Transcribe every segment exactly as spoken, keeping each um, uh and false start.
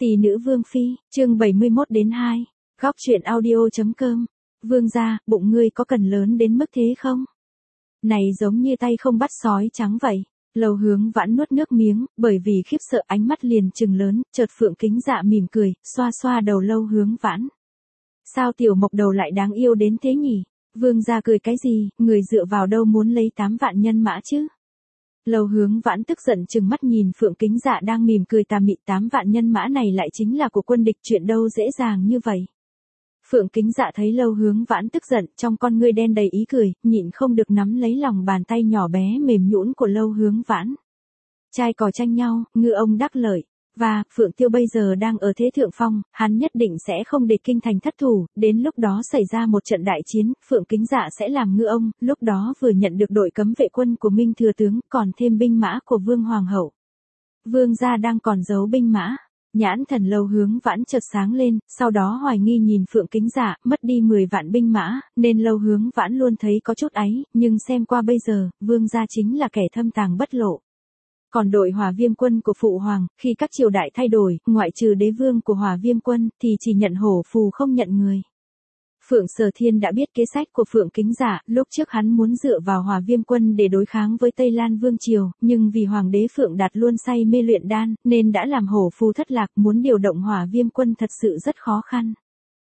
Tỷ nữ Vương Phi, chương bảy mươi mốt đến hai, góc truyện audio.com. Vương gia, bụng ngươi có cần lớn đến mức thế không? Này giống như tay không bắt sói trắng vậy. Lầu Hướng Vãn nuốt nước miếng, bởi vì khiếp sợ ánh mắt liền trừng lớn, chợt Phượng Kính Dạ mỉm cười, xoa xoa đầu Lầu Hướng Vãn. Sao tiểu mộc đầu lại đáng yêu đến thế nhỉ? Vương gia cười cái gì, người dựa vào đâu muốn lấy tám vạn nhân mã chứ? Lầu Hướng Vãn tức giận trừng mắt nhìn Phượng Kính Dạ đang mỉm cười tà mị, tám vạn nhân mã này lại chính là của quân địch, chuyện đâu dễ dàng như vậy. Phượng Kính Dạ thấy Lầu Hướng Vãn tức giận, trong con ngươi đen đầy ý cười, nhịn không được nắm lấy lòng bàn tay nhỏ bé mềm nhũn của Lầu Hướng Vãn. Trai cò tranh nhau, ngư ông đắc lợi. Và, Phượng Tiêu bây giờ đang ở thế thượng phong, hắn nhất định sẽ không để kinh thành thất thủ, đến lúc đó xảy ra một trận đại chiến, Phượng Kính Dạ sẽ làm ngư ông, lúc đó vừa nhận được đội cấm vệ quân của Minh Thừa Tướng, còn thêm binh mã của Vương Hoàng Hậu. Vương gia đang còn giấu binh mã. Nhãn thần Lầu Hướng Vãn chợt sáng lên, sau đó hoài nghi nhìn Phượng Kính Dạ, mất đi mười vạn binh mã, nên Lầu Hướng Vãn luôn thấy có chút áy, nhưng xem qua bây giờ, Vương gia chính là kẻ thâm tàng bất lộ. Còn đội Hỏa Viêm quân của Phụ Hoàng, khi các triều đại thay đổi, ngoại trừ đế vương của Hỏa Viêm quân, thì chỉ nhận hổ phù không nhận người. Phượng Sở Thiên đã biết kế sách của Phượng Kính Dạ, lúc trước hắn muốn dựa vào Hỏa Viêm quân để đối kháng với Tây Lan Vương Triều, nhưng vì Hoàng đế Phượng Đạt luôn say mê luyện đan, nên đã làm hổ phù thất lạc, muốn điều động Hỏa Viêm quân thật sự rất khó khăn.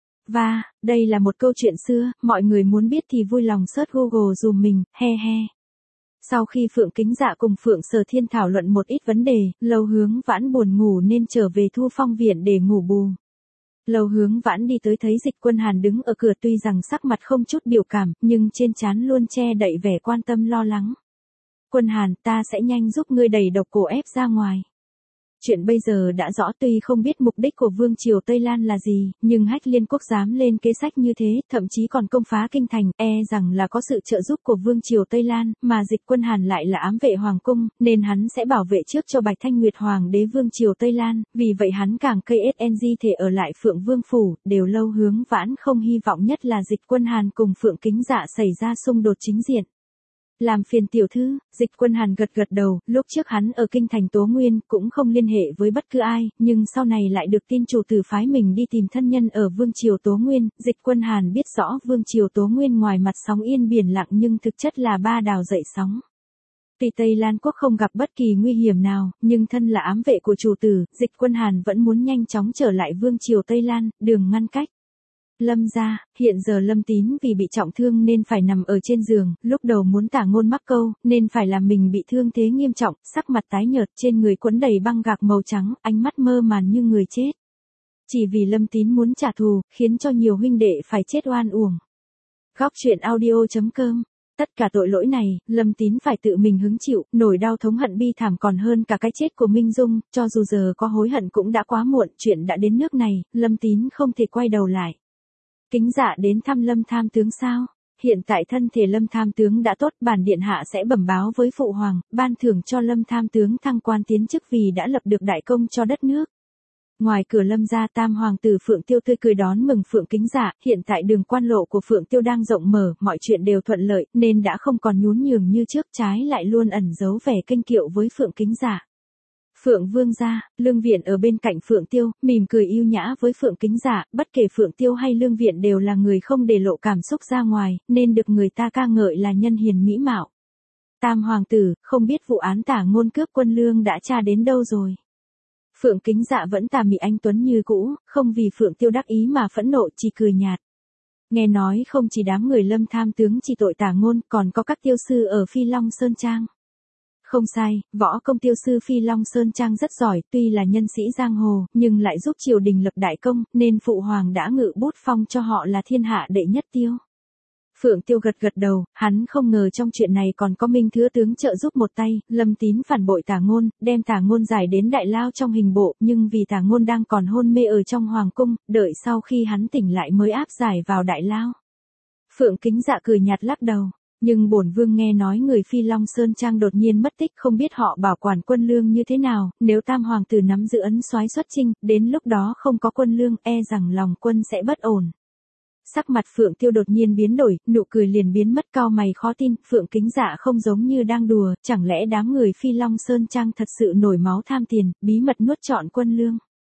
Và, đây là một câu chuyện xưa, mọi người muốn biết thì vui lòng search Google dùm mình, he he. Sau khi Phượng Kính Dạ cùng Phượng Sở Thiên thảo luận một ít vấn đề, Lầu Hướng Vãn buồn ngủ nên trở về Thu Phong viện để ngủ bù. Lầu Hướng Vãn đi tới thấy Dịch Quân Hàn đứng ở cửa, tuy rằng sắc mặt không chút biểu cảm, nhưng trên trán luôn che đậy vẻ quan tâm lo lắng. Quân Hàn, ta sẽ nhanh giúp ngươi đẩy độc cổ ép ra ngoài. Chuyện bây giờ đã rõ, tuy không biết mục đích của Vương Triều Tây Lan là gì, nhưng Hách Liên Quốc dám lên kế sách như thế, thậm chí còn công phá kinh thành, e rằng là có sự trợ giúp của Vương Triều Tây Lan, mà Dịch Quân Hàn lại là ám vệ Hoàng cung, nên hắn sẽ bảo vệ trước cho Bạch Thanh Nguyệt Hoàng đế Vương Triều Tây Lan, vì vậy hắn càng cây ét en giê thể ở lại Phượng Vương Phủ, đều Lầu Hướng Vãn không hy vọng nhất là Dịch Quân Hàn cùng Phượng Kính Dạ xảy ra xung đột chính diện. Làm phiền tiểu thư, Dịch Quân Hàn gật gật đầu, lúc trước hắn ở kinh thành Tố Nguyên cũng không liên hệ với bất cứ ai, nhưng sau này lại được tin chủ tử phái mình đi tìm thân nhân ở Vương Triều Tố Nguyên, Dịch Quân Hàn biết rõ Vương Triều Tố Nguyên ngoài mặt sóng yên biển lặng nhưng thực chất là ba đào dậy sóng. Tuy Tây Lan Quốc không gặp bất kỳ nguy hiểm nào, nhưng thân là ám vệ của chủ tử, Dịch Quân Hàn vẫn muốn nhanh chóng trở lại Vương Triều Tây Lan, đường ngăn cách. Lâm gia, hiện giờ Lâm Tín vì bị trọng thương nên phải nằm ở trên giường, lúc đầu muốn tả ngôn mắc câu, nên phải làm mình bị thương thế nghiêm trọng, sắc mặt tái nhợt, trên người quấn đầy băng gạc màu trắng, ánh mắt mơ màn như người chết. Chỉ vì Lâm Tín muốn trả thù, khiến cho nhiều huynh đệ phải chết oan uổng. Góc truyện audio.com. Tất cả tội lỗi này, Lâm Tín phải tự mình hứng chịu, nỗi đau thống hận bi thảm còn hơn cả cái chết của Minh Dung, cho dù giờ có hối hận cũng đã quá muộn, chuyện đã đến nước này, Lâm Tín không thể quay đầu lại. Kính Dạ đến thăm Lâm Tham Tướng sao? Hiện tại thân thể Lâm Tham Tướng đã tốt, bản điện hạ sẽ bẩm báo với Phụ Hoàng, ban thưởng cho Lâm Tham Tướng thăng quan tiến chức vì đã lập được đại công cho đất nước. Ngoài cửa Lâm gia, Tam Hoàng tử Phượng Tiêu tươi cười đón mừng Phượng Kính Dạ, hiện tại đường quan lộ của Phượng Tiêu đang rộng mở, mọi chuyện đều thuận lợi, nên đã không còn nhún nhường như trước, trái lại luôn ẩn giấu vẻ kinh kiệu với Phượng Kính Dạ. Phượng Vương gia, Lương Viện ở bên cạnh Phượng Tiêu, mỉm cười yêu nhã với Phượng Kính Dạ, bất kể Phượng Tiêu hay Lương Viện đều là người không để lộ cảm xúc ra ngoài, nên được người ta ca ngợi là nhân hiền mỹ mạo. Tam Hoàng tử, không biết vụ án tả ngôn cướp quân lương đã tra đến đâu rồi? Phượng Kính Dạ vẫn tà mị anh tuấn như cũ, không vì Phượng Tiêu đắc ý mà phẫn nộ, chỉ cười nhạt. Nghe nói không chỉ đám người Lâm Tham Tướng chỉ tội tả ngôn, còn có các tiêu sư ở Phi Long Sơn Trang. Không sai, võ công tiêu sư Phi Long Sơn Trang rất giỏi, tuy là nhân sĩ giang hồ, nhưng lại giúp triều đình lập đại công, nên Phụ Hoàng đã ngự bút phong cho họ là thiên hạ đệ nhất tiêu. Phượng Tiêu gật gật đầu, hắn không ngờ trong chuyện này còn có Minh Thừa Tướng trợ giúp một tay, Lâm Tín phản bội tả ngôn, đem tả ngôn giải đến đại lao trong hình bộ, nhưng vì tả ngôn đang còn hôn mê ở trong hoàng cung, đợi sau khi hắn tỉnh lại mới áp giải vào đại lao. Phượng Kính Dạ cười nhạt lắc đầu. Nhưng bổn vương nghe nói người Phi Long Sơn Trang đột nhiên mất tích, không biết họ bảo quản quân lương như thế nào, nếu Tam Hoàng tử nắm giữ ấn soái xuất chinh, đến lúc đó không có quân lương, e rằng lòng quân sẽ bất ổn. Sắc mặt Phượng Tiêu đột nhiên biến đổi, nụ cười liền biến mất, cau mày khó tin, Phượng Kính Dạ không giống như đang đùa, chẳng lẽ đám người Phi Long Sơn Trang thật sự nổi máu tham tiền, bí mật nuốt trọn quân lương.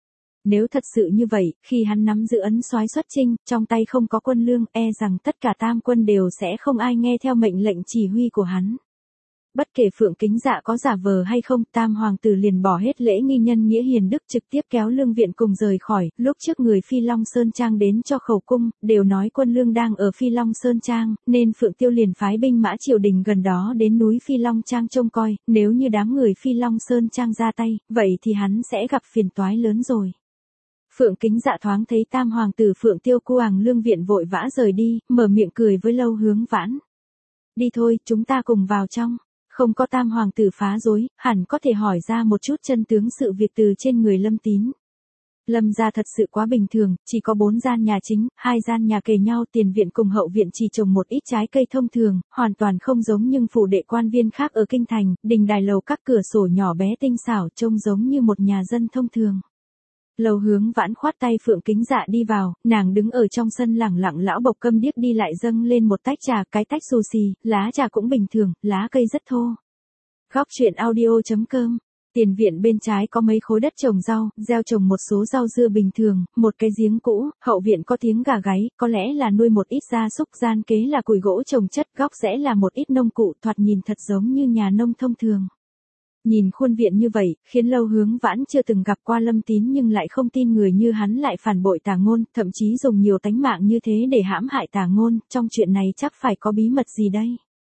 Nếu thật sự như vậy, khi hắn nắm giữ ấn soái xuất chinh, trong tay không có quân lương, e rằng tất cả tam quân đều sẽ không ai nghe theo mệnh lệnh chỉ huy của hắn. Bất kể Phượng Kính Dạ có giả vờ hay không, tam hoàng tử liền bỏ hết lễ nghi nhân nghĩa hiền đức trực tiếp kéo lương viện cùng rời khỏi. Lúc trước người Phi Long Sơn Trang đến cho khẩu cung, đều nói quân lương đang ở Phi Long Sơn Trang, nên Phượng Tiêu liền phái binh mã triều đình gần đó đến núi Phi Long Trang trông coi. Nếu như đám người Phi Long Sơn Trang ra tay, vậy thì hắn sẽ gặp phiền toái lớn rồi. Phượng Kính Dạ thoáng thấy tam hoàng tử Phượng Tiêu cuồng lương viện vội vã rời đi, mở miệng cười với Lâu Hướng Vãn. Đi thôi, chúng ta cùng vào trong. Không có tam hoàng tử phá rối, hẳn có thể hỏi ra một chút chân tướng sự việc từ trên người Lâm Tín. Lâm gia thật sự quá bình thường, chỉ có bốn gian nhà chính, hai gian nhà kề nhau, tiền viện cùng hậu viện chỉ trồng một ít trái cây thông thường, hoàn toàn không giống nhưng phủ đệ quan viên khác ở kinh thành, đình đài lầu các cửa sổ nhỏ bé tinh xảo trông giống như một nhà dân thông thường. Lâu Hướng Vãn khoát tay Phượng Kính Dạ đi vào, nàng đứng ở trong sân lẳng lặng lão bộc câm điếc đi lại dâng lên một tách trà, cái tách xù xì, lá trà cũng bình thường, lá cây rất thô. Góc truyện audio chấm com. Tiền viện bên trái có mấy khối đất trồng rau, gieo trồng một số rau dưa bình thường, một cái giếng cũ, hậu viện có tiếng gà gáy, có lẽ là nuôi một ít gia súc, gian kế là củi gỗ trồng chất, góc rẽ là một ít nông cụ, thoạt nhìn thật giống như nhà nông thông thường. Nhìn khuôn viện như vậy, khiến Lâu Hướng Vãn chưa từng gặp qua Lâm Tín nhưng lại không tin người như hắn lại phản bội Tà Ngôn, thậm chí dùng nhiều tánh mạng như thế để hãm hại Tà Ngôn, trong chuyện này chắc phải có bí mật gì đây.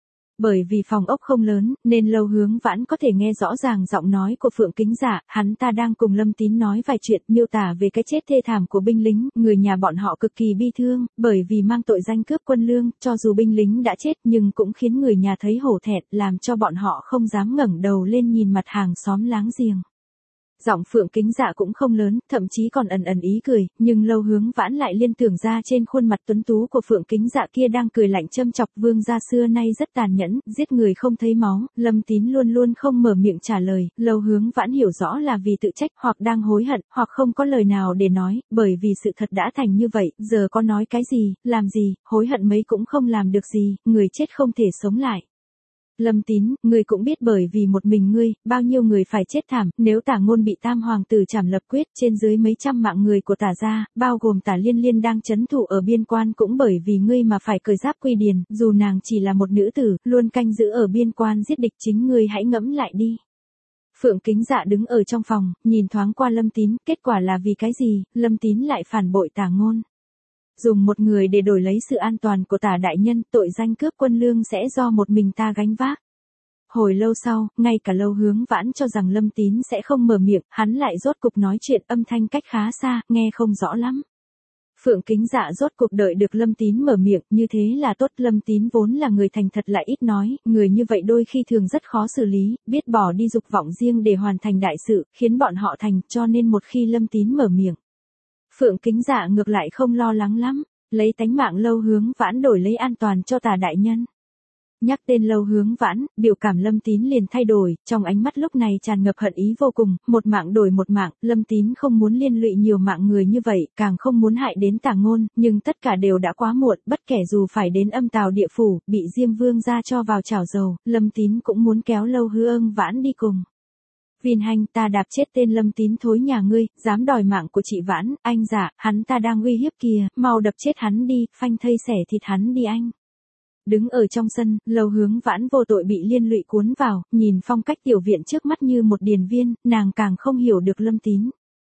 Bởi vì phòng ốc không lớn, nên Lâu Hướng Vãn có thể nghe rõ ràng giọng nói của Phượng Kính Dạ, hắn ta đang cùng Lâm Tín nói vài chuyện, miêu tả về cái chết thê thảm của binh lính, người nhà bọn họ cực kỳ bi thương, bởi vì mang tội danh cướp quân lương, cho dù binh lính đã chết nhưng cũng khiến người nhà thấy hổ thẹn, làm cho bọn họ không dám ngẩng đầu lên nhìn mặt hàng xóm láng giềng. Giọng Phượng Kính Dạ cũng không lớn, thậm chí còn ẩn ẩn ý cười, nhưng Lâu Hướng Vãn lại liên tưởng ra trên khuôn mặt tuấn tú của Phượng Kính Dạ kia đang cười lạnh châm chọc. Vương gia xưa nay rất tàn nhẫn, giết người không thấy máu. Lâm Tín luôn luôn không mở miệng trả lời, Lâu Hướng Vãn hiểu rõ là vì tự trách, hoặc đang hối hận, hoặc không có lời nào để nói, bởi vì sự thật đã thành như vậy, giờ có nói cái gì, làm gì, hối hận mấy cũng không làm được gì, người chết không thể sống lại. Lâm Tín, ngươi cũng biết bởi vì một mình ngươi, bao nhiêu người phải chết thảm, nếu Tả Ngôn bị tam hoàng tử trảm lập quyết, trên dưới mấy trăm mạng người của Tả gia, bao gồm Tả Liên Liên đang trấn thủ ở biên quan cũng bởi vì ngươi mà phải cởi giáp quy điền, dù nàng chỉ là một nữ tử, luôn canh giữ ở biên quan giết địch, chính ngươi hãy ngẫm lại đi. Phượng Kính Dạ đứng ở trong phòng, nhìn thoáng qua Lâm Tín, kết quả là vì cái gì, Lâm Tín lại phản bội Tả Ngôn. Dùng một người để đổi lấy sự an toàn của Tả đại nhân, tội danh cướp quân lương sẽ do một mình ta gánh vác. Hồi lâu sau, ngay cả Lâu Hướng Vãn cho rằng Lâm Tín sẽ không mở miệng, hắn lại rốt cục nói chuyện, âm thanh cách khá xa, nghe không rõ lắm. Phượng Kính Dạ rốt cuộc đợi được Lâm Tín mở miệng, như thế là tốt. Lâm Tín vốn là người thành thật lại ít nói, người như vậy đôi khi thường rất khó xử lý, biết bỏ đi dục vọng riêng để hoàn thành đại sự, khiến bọn họ thành, cho nên một khi Lâm Tín mở miệng, Phượng Kính Dạ ngược lại không lo lắng lắm, lấy tánh mạng Lâu Hướng Vãn đổi lấy an toàn cho Tả đại nhân. Nhắc tên Lâu Hướng Vãn, biểu cảm Lâm Tín liền thay đổi, trong ánh mắt lúc này tràn ngập hận ý vô cùng, một mạng đổi một mạng, Lâm Tín không muốn liên lụy nhiều mạng người như vậy, càng không muốn hại đến Tả Ngôn, nhưng tất cả đều đã quá muộn, bất kể dù phải đến âm tào địa phủ, bị Diêm Vương gia cho vào chảo dầu, Lâm Tín cũng muốn kéo Lâu Hướng Vãn đi cùng. Vin Hành, ta đạp chết tên Lâm Tín thối nhà ngươi, dám đòi mạng của chị Vãn, anh giả, hắn ta đang uy hiếp kìa, mau đập chết hắn đi, phanh thây xẻ thịt hắn đi anh. Đứng ở trong sân, Lâu Hướng Vãn vô tội bị liên lụy cuốn vào, nhìn phong cách tiểu viện trước mắt như một điền viên, nàng càng không hiểu được Lâm Tín.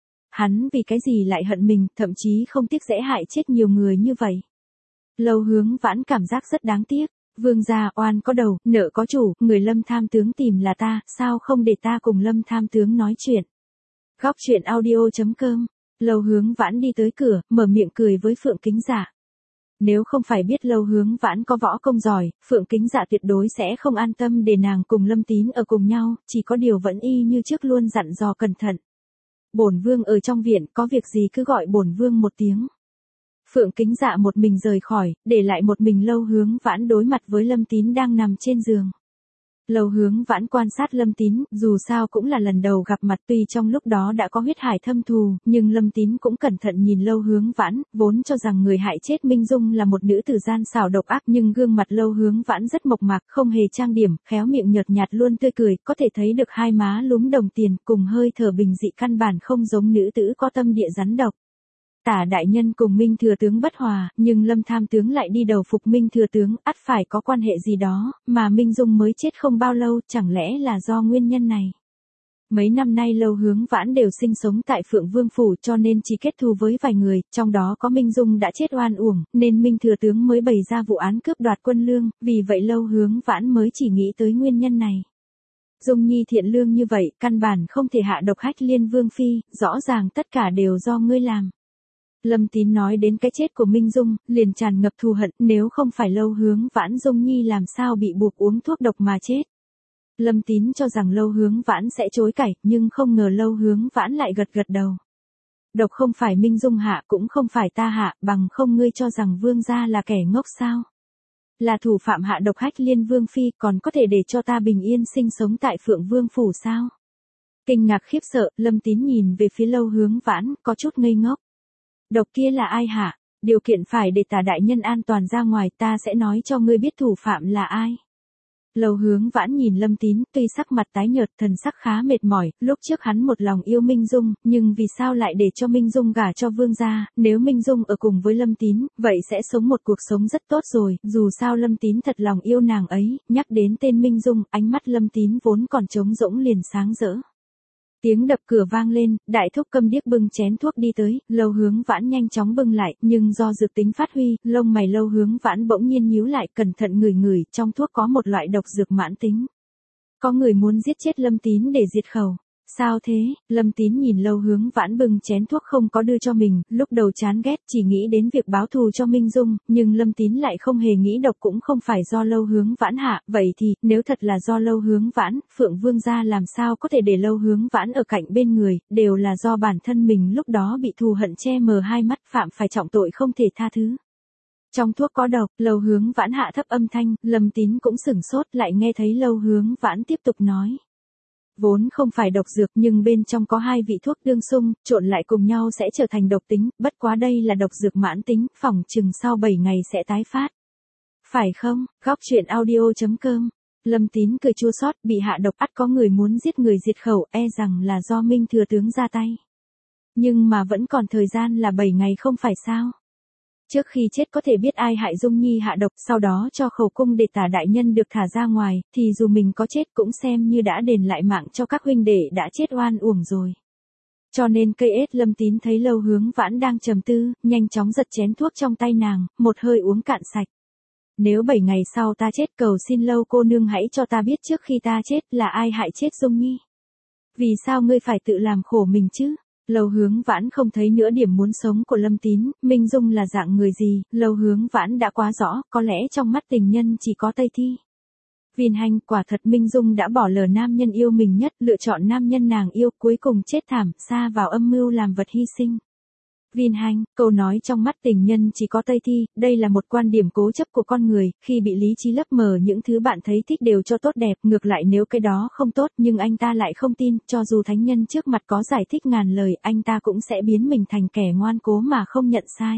Hắn vì cái gì lại hận mình, thậm chí không tiếc dễ hại chết nhiều người như vậy. Lâu Hướng Vãn cảm giác rất đáng tiếc. Vương gia, oan có đầu, nợ có chủ, người Lâm tham tướng tìm là ta, sao không để ta cùng Lâm tham tướng nói chuyện. Góc truyện audio chấm com. Lâu Hướng Vãn đi tới cửa, mở miệng cười với Phượng Kính Dạ. Nếu không phải biết Lâu Hướng Vãn có võ công giỏi, Phượng Kính Dạ tuyệt đối sẽ không an tâm để nàng cùng Lâm Tín ở cùng nhau, chỉ có điều vẫn y như trước luôn dặn dò cẩn thận. Bổn vương ở trong viện, có việc gì cứ gọi bổn vương một tiếng. Phượng Kính Dạ một mình rời khỏi, để lại một mình Lâu Hướng Vãn đối mặt với Lâm Tín đang nằm trên giường. Lầu Hướng Vãn quan sát Lâm Tín, dù sao cũng là lần đầu gặp mặt, tuy trong lúc đó đã có huyết hải thâm thù, nhưng Lâm Tín cũng cẩn thận nhìn Lầu Hướng Vãn, vốn cho rằng người hại chết Minh Dung là một nữ tử gian xảo độc ác, nhưng gương mặt Lầu Hướng Vãn rất mộc mạc, không hề trang điểm, khéo miệng nhợt nhạt luôn tươi cười, có thể thấy được hai má lúm đồng tiền, cùng hơi thở bình dị căn bản không giống nữ tử có tâm địa rắn độc. Tả đại nhân cùng Minh thừa tướng bất hòa, nhưng Lâm tham tướng lại đi đầu phục Minh thừa tướng, ắt phải có quan hệ gì đó, mà Minh Dung mới chết không bao lâu, chẳng lẽ là do nguyên nhân này. Mấy năm nay Lầu Hướng Vãn đều sinh sống tại Phượng Vương Phủ cho nên chỉ kết thù với vài người, trong đó có Minh Dung đã chết oan uổng, nên Minh thừa tướng mới bày ra vụ án cướp đoạt quân lương, vì vậy Lầu Hướng Vãn mới chỉ nghĩ tới nguyên nhân này. Dung Nhi thiện lương như vậy, căn bản không thể hạ độc Hách Liên Vương Phi, rõ ràng tất cả đều do ngươi làm. Lâm Tín nói đến cái chết của Minh Dung, liền tràn ngập thù hận, nếu không phải Lầu Hướng Vãn Dung Nhi làm sao bị buộc uống thuốc độc mà chết. Lâm Tín cho rằng Lầu Hướng Vãn sẽ chối cãi, nhưng không ngờ Lầu Hướng Vãn lại gật gật đầu. Độc không phải Minh Dung hạ, cũng không phải ta hạ, bằng không ngươi cho rằng vương gia là kẻ ngốc sao? Là thủ phạm hạ độc Hách Liên Vương Phi, còn có thể để cho ta bình yên sinh sống tại Phượng Vương Phủ sao? Kinh ngạc khiếp sợ, Lâm Tín nhìn về phía Lầu Hướng Vãn, có chút ngây ngốc. Độc kia là ai hả? Điều kiện phải để Tả đại nhân an toàn ra ngoài, ta sẽ nói cho ngươi biết thủ phạm là ai. Lầu Hướng Vãn nhìn Lâm Tín, tuy sắc mặt tái nhợt, thần sắc khá mệt mỏi, lúc trước hắn một lòng yêu Minh Dung, nhưng vì sao lại để cho Minh Dung gả cho vương gia, nếu Minh Dung ở cùng với Lâm Tín, vậy sẽ sống một cuộc sống rất tốt rồi, dù sao Lâm Tín thật lòng yêu nàng ấy, nhắc đến tên Minh Dung, ánh mắt Lâm Tín vốn còn trống rỗng liền sáng rỡ. Tiếng đập cửa vang lên, đại thúc câm điếc bưng chén thuốc đi tới, Lầu Hướng Vãn nhanh chóng bưng lại, nhưng do dược tính phát huy, lông mày Lầu Hướng Vãn bỗng nhiên nhíu lại, cẩn thận ngửi ngửi, trong thuốc có một loại độc dược mãn tính. Có người muốn giết chết Lâm Tín để diệt khẩu. Sao thế? Lâm Tín nhìn Lầu Hướng Vãn bưng chén thuốc không có đưa cho mình, lúc đầu chán ghét chỉ nghĩ đến việc báo thù cho Minh Dung, nhưng Lâm Tín lại không hề nghĩ độc cũng không phải do Lầu Hướng Vãn hạ, vậy thì, nếu thật là do Lầu Hướng Vãn, Phượng Vương gia làm sao có thể để Lầu Hướng Vãn ở cạnh bên người, đều là do bản thân mình lúc đó bị thù hận che mờ hai mắt, phạm phải trọng tội không thể tha thứ. Trong thuốc có độc, Lầu Hướng Vãn hạ thấp âm thanh, Lâm Tín cũng sửng sốt, lại nghe thấy Lầu Hướng Vãn tiếp tục nói. Vốn không phải độc dược nhưng bên trong có hai vị thuốc tương xung, trộn lại cùng nhau sẽ trở thành độc tính, bất quá đây là độc dược mãn tính, phỏng chừng sau bảy ngày sẽ tái phát. Phải không? Góc truyện audio chấm com. Lâm Tín cười chua xót, bị hạ độc ắt có người muốn giết người diệt khẩu, e rằng là do Minh thừa tướng ra tay. Nhưng mà vẫn còn thời gian là bảy ngày không phải sao? Trước khi chết có thể biết ai hại Dung Nhi hạ độc, sau đó cho khẩu cung để Tả đại nhân được thả ra ngoài, thì dù mình có chết cũng xem như đã đền lại mạng cho các huynh đệ đã chết oan uổng rồi. Cho nên cây ết Lâm Tín thấy Lầu Hướng Vãn đang trầm tư, nhanh chóng giật chén thuốc trong tay nàng, một hơi uống cạn sạch. Nếu bảy ngày sau ta chết, cầu xin Lâu cô nương hãy cho ta biết trước khi ta chết là ai hại chết Dung Nhi. Vì sao ngươi phải tự làm khổ mình chứ? Lầu Hướng Vãn không thấy nửa điểm muốn sống của Lâm Tín, Minh Dung là dạng người gì, Lầu Hướng Vãn đã quá rõ, có lẽ trong mắt tình nhân chỉ có Tây Thi. Vin Hành, quả thật Minh Dung đã bỏ lỡ nam nhân yêu mình nhất, lựa chọn nam nhân nàng yêu, cuối cùng chết thảm, sa vào âm mưu làm vật hy sinh. Vin Hành, câu nói trong mắt tình nhân chỉ có Tây Thi, đây là một quan điểm cố chấp của con người, khi bị lý trí lấp mờ những thứ bạn thấy thích đều cho tốt đẹp, ngược lại nếu cái đó không tốt nhưng anh ta lại không tin, cho dù thánh nhân trước mặt có giải thích ngàn lời, anh ta cũng sẽ biến mình thành kẻ ngoan cố mà không nhận sai.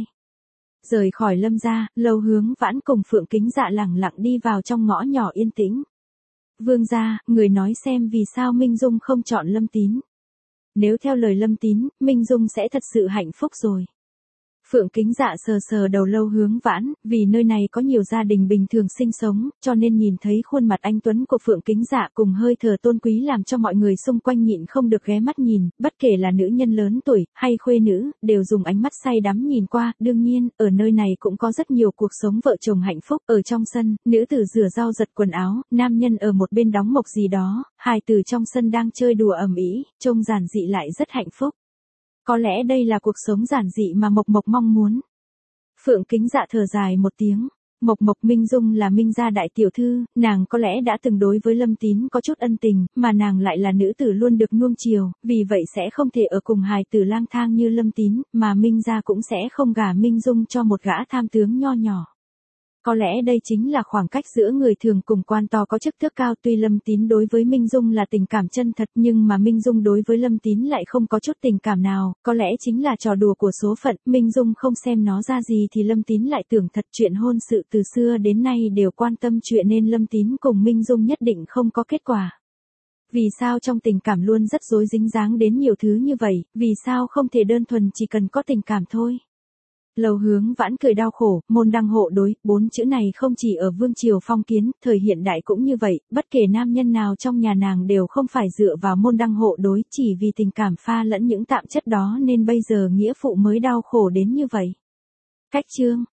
Rời khỏi Lâm gia, Lầu Hướng Vãn cùng Phượng Kính Dạ lẳng lặng đi vào trong ngõ nhỏ yên tĩnh. Vương gia, người nói xem vì sao Minh Dung không chọn Lâm Tín. Nếu theo lời Lâm Tín, Minh Dung sẽ thật sự hạnh phúc rồi. Phượng Kính Dạ sờ sờ đầu Lầu Hướng Vãn, vì nơi này có nhiều gia đình bình thường sinh sống, cho nên nhìn thấy khuôn mặt anh tuấn của Phượng Kính Dạ cùng hơi thở tôn quý làm cho mọi người xung quanh nhịn không được ghé mắt nhìn, bất kể là nữ nhân lớn tuổi, hay khuê nữ, đều dùng ánh mắt say đắm nhìn qua, đương nhiên, ở nơi này cũng có rất nhiều cuộc sống vợ chồng hạnh phúc, ở trong sân, nữ tử rửa rau giật quần áo, nam nhân ở một bên đóng mộc gì đó, hài tử trong sân đang chơi đùa ầm ĩ, trông giản dị lại rất hạnh phúc. Có lẽ đây là cuộc sống giản dị mà Mộc Mộc mong muốn. Phượng Kính Dạ thở dài một tiếng. Mộc Mộc Minh Dung là Minh gia đại tiểu thư, nàng có lẽ đã từng đối với Lâm Tín có chút ân tình, mà nàng lại là nữ tử luôn được nuông chiều, vì vậy sẽ không thể ở cùng hài tử lang thang như Lâm Tín, mà Minh gia cũng sẽ không gả Minh Dung cho một gã tham tướng nho nhỏ. có lẽ đây chính là khoảng cách giữa người thường cùng quan to có chức tước cao. Tuy Lâm Tín đối với Minh Dung là tình cảm chân thật nhưng mà Minh Dung đối với Lâm Tín lại không có chút tình cảm nào, có lẽ chính là trò đùa của số phận. Minh Dung không xem nó ra gì thì Lâm Tín lại tưởng thật. Chuyện hôn sự từ xưa đến nay đều quan tâm chuyện nên Lâm Tín cùng Minh Dung nhất định không có kết quả. Vì sao trong tình cảm luôn rất rối dính dáng đến nhiều thứ như vậy, vì sao không thể đơn thuần chỉ cần có tình cảm thôi? Lầu Hướng Vãn cười đau khổ, môn đăng hộ đối, bốn chữ này không chỉ ở vương triều phong kiến, thời hiện đại cũng như vậy, bất kể nam nhân nào trong nhà nàng đều không phải dựa vào môn đăng hộ đối, chỉ vì tình cảm pha lẫn những tạm chất đó nên bây giờ nghĩa phụ mới đau khổ đến như vậy. Cách chương